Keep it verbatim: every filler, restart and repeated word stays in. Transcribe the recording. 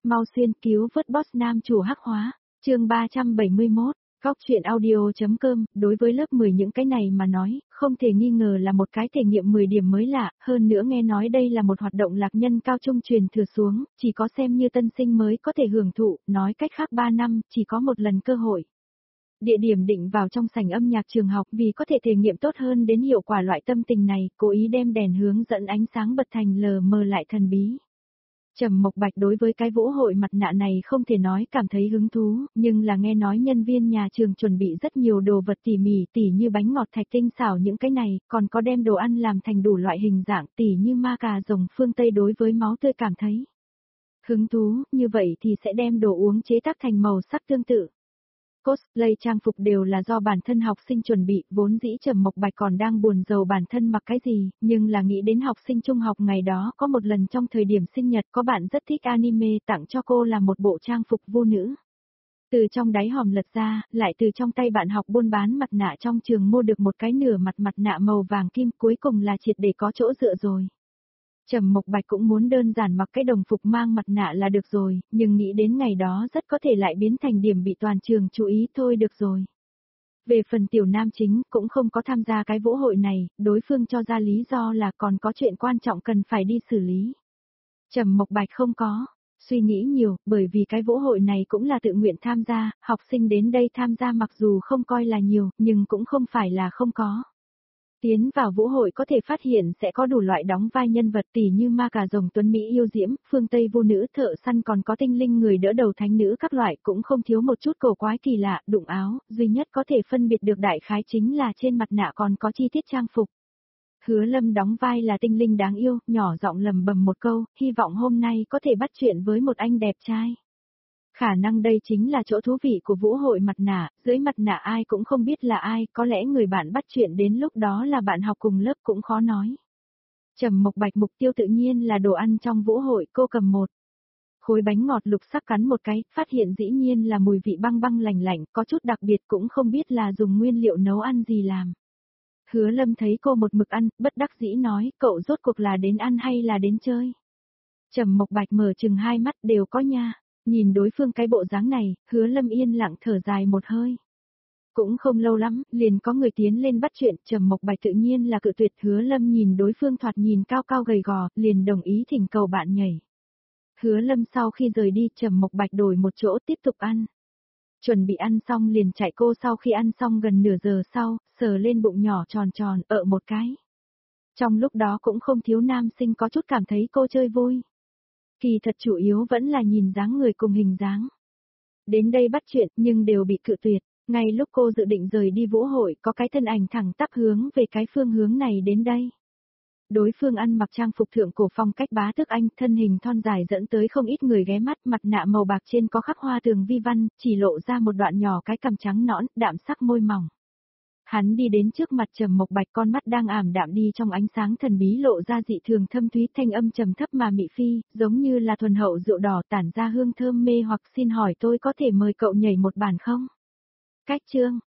Mau xuyên cứu vớt boss nam chủ hắc hóa, chương ba trăm bảy mươi mốt, Góc truyện audio.com, đối với lớp mười những cái này mà nói, không thể nghi ngờ là một cái thể nghiệm mười điểm mới lạ, hơn nữa nghe nói đây là một hoạt động lạc nhân cao trung truyền thừa xuống, chỉ có xem như tân sinh mới có thể hưởng thụ, nói cách khác ba năm, chỉ có một lần cơ hội. Địa điểm định vào trong sảnh âm nhạc trường học vì có thể thể nghiệm tốt hơn đến hiệu quả loại tâm tình này, cố ý đem đèn hướng dẫn ánh sáng bật thành lờ mờ lại thần bí. Trầm Mộc Bạch đối với cái vũ hội mặt nạ này không thể nói cảm thấy hứng thú, nhưng là nghe nói nhân viên nhà trường chuẩn bị rất nhiều đồ vật tỉ mỉ tỉ như bánh ngọt thạch tinh xảo những cái này, còn có đem đồ ăn làm thành đủ loại hình dạng tỉ như ma cà rồng phương Tây đối với máu tươi cảm thấy hứng thú, như vậy thì sẽ đem đồ uống chế tác thành màu sắc tương tự. Cosplay trang phục đều là do bản thân học sinh chuẩn bị, vốn dĩ Trầm Mộc Bạch còn đang buồn rầu bản thân mặc cái gì, nhưng là nghĩ đến học sinh trung học ngày đó có một lần trong thời điểm sinh nhật có bạn rất thích anime tặng cho cô là một bộ trang phục vô nữ. Từ trong đáy hòm lật ra, lại từ trong tay bạn học buôn bán mặt nạ trong trường mua được một cái nửa mặt mặt nạ màu vàng kim, cuối cùng là triệt để có chỗ dựa rồi. Trầm Mộc Bạch cũng muốn đơn giản mặc cái đồng phục mang mặt nạ là được rồi, nhưng nghĩ đến ngày đó rất có thể lại biến thành điểm bị toàn trường chú ý thôi được rồi. Về phần tiểu nam chính cũng không có tham gia cái vũ hội này, đối phương cho ra lý do là còn có chuyện quan trọng cần phải đi xử lý. Trầm Mộc Bạch không có suy nghĩ nhiều, bởi vì cái vũ hội này cũng là tự nguyện tham gia, học sinh đến đây tham gia mặc dù không coi là nhiều, nhưng cũng không phải là không có. Tiến vào vũ hội có thể phát hiện sẽ có đủ loại đóng vai nhân vật tỉ như ma cà rồng tuấn Mỹ yêu diễm, phương Tây vô nữ thợ săn còn có tinh linh người đỡ đầu thánh nữ các loại cũng không thiếu một chút cổ quái kỳ lạ, đụng áo, duy nhất có thể phân biệt được đại khái chính là trên mặt nạ còn có chi tiết trang phục. Hứa Lâm đóng vai là tinh linh đáng yêu, nhỏ giọng lầm bầm một câu, hy vọng hôm nay có thể bắt chuyện với một anh đẹp trai. Khả năng đây chính là chỗ thú vị của vũ hội mặt nạ, dưới mặt nạ ai cũng không biết là ai, có lẽ người bạn bắt chuyện đến lúc đó là bạn học cùng lớp cũng khó nói. Trầm Mộc Bạch mục tiêu tự nhiên là đồ ăn trong vũ hội, cô cầm một khối bánh ngọt lục sắc cắn một cái, phát hiện dĩ nhiên là mùi vị băng băng lành lạnh, có chút đặc biệt cũng không biết là dùng nguyên liệu nấu ăn gì làm. Hứa Lâm thấy cô một mực ăn, bất đắc dĩ nói, cậu rốt cuộc là đến ăn hay là đến chơi? Trầm Mộc Bạch mở chừng hai mắt đều có nha. Nhìn đối phương cái bộ dáng này, Hứa Lâm yên lặng thở dài một hơi. Cũng không lâu lắm, liền có người tiến lên bắt chuyện, Trầm Mộc Bạch tự nhiên là cự tuyệt. Hứa Lâm nhìn đối phương thoạt nhìn cao cao gầy gò, liền đồng ý thỉnh cầu bạn nhảy. Hứa Lâm sau khi rời đi, Trầm Mộc Bạch đổi một chỗ tiếp tục ăn. Chuẩn bị ăn xong liền chạy, cô sau khi ăn xong gần nửa giờ sau, sờ lên bụng nhỏ tròn tròn, ợ một cái. Trong lúc đó cũng không thiếu nam sinh có chút cảm thấy cô chơi vui. Kỳ thật chủ yếu vẫn là nhìn dáng người cùng hình dáng. Đến đây bắt chuyện nhưng đều bị cự tuyệt, ngay lúc cô dự định rời đi vũ hội có cái thân ảnh thẳng tắp hướng về cái phương hướng này đến đây. Đối phương ăn mặc trang phục thượng cổ phong cách bá tước Anh, thân hình thon dài dẫn tới không ít người ghé mắt, mặt nạ màu bạc trên có khắc hoa tường vi văn, chỉ lộ ra một đoạn nhỏ cái cằm trắng nõn, đạm sắc môi mỏng. Hắn đi đến trước mặt Trầm Mộc Bạch, con mắt đang ảm đạm đi trong ánh sáng thần bí lộ ra dị thường thâm thúy, thanh âm trầm thấp mà mị phi, giống như là thuần hậu rượu đỏ tản ra hương thơm mê hoặc. Xin hỏi tôi có thể mời cậu nhảy một bản không? Cách chương,